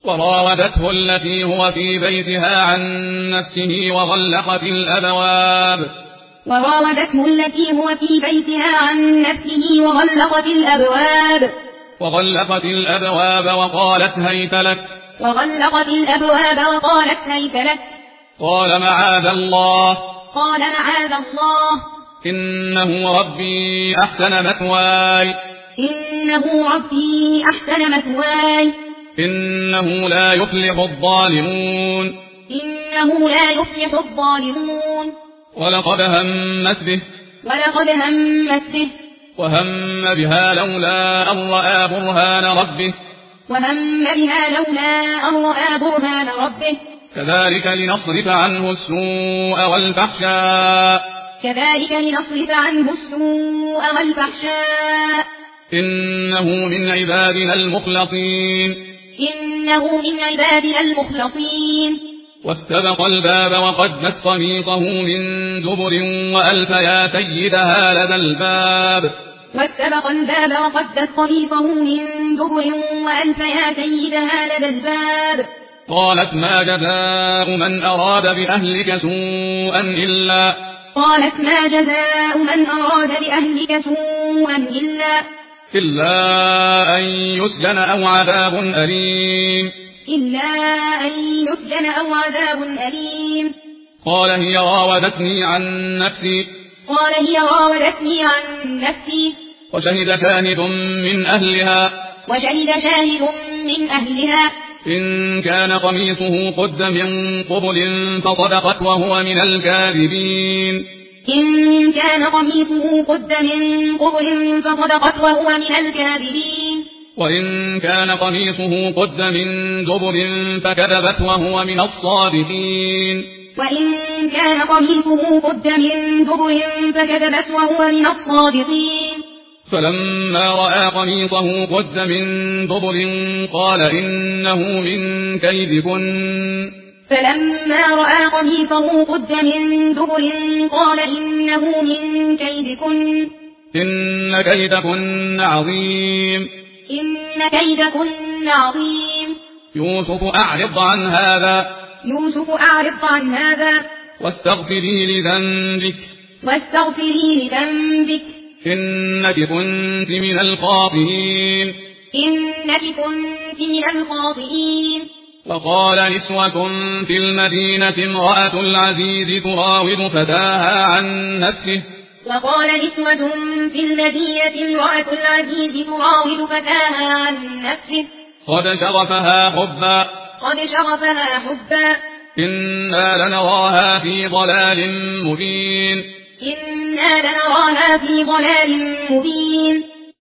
وراودته التي هو في بيتها عن نفسه وغلقت الأبواب وقالت هيت لك قال معاذ الله إنه ربي أحسن مثواي إنه لا يفلح الظالمون ولقد همت به وهم بها لولا أن رأى برهان ربه كذلك لنصرف عنه السوء والفحشاء إنه من عبادنا المخلصين واستبق الباب وقدت قميصه من دبر وألف يا سيدها لدى الباب قالت ما جزاء من أراد بأهلك سوءا إلا أن يسجن أو عذاب أليم قال هي راودتني عن نفسي وشهد شاهد من أهلها إن كان قميصه قد من قبل فصدقت وهو من الكاذبين وإن كان قميصه قد من دبر فكذبت وهو من الصادقين فلما رأى قميصه قد من دبر قال إنه من كيدكن إن كيدكن عظيم يوسف أعرض عن هذا واستغفري لذنبك إنك كنت من الخاطئين وقال نسوة في المدينة امرأة العزيز تراود فتاها عن نفسه قد شغفها حبا إنا لنراها في ضلال مبين